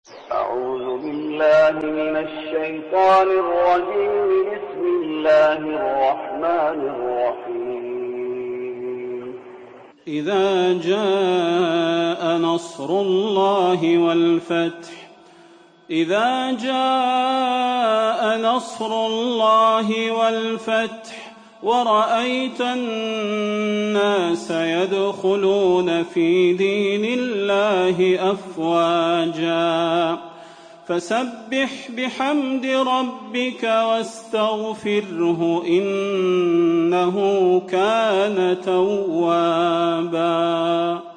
أعوذ بالله من الشيطان الرجيم. بسم الله الرحمن الرحيم. إذا جاء نصر الله والفتح إذا جاء نصر الله والفتح ورأيت الناس يدخلون في دين الله أفواجا فسبح بحمد ربك واستغفره إنه كان توابا.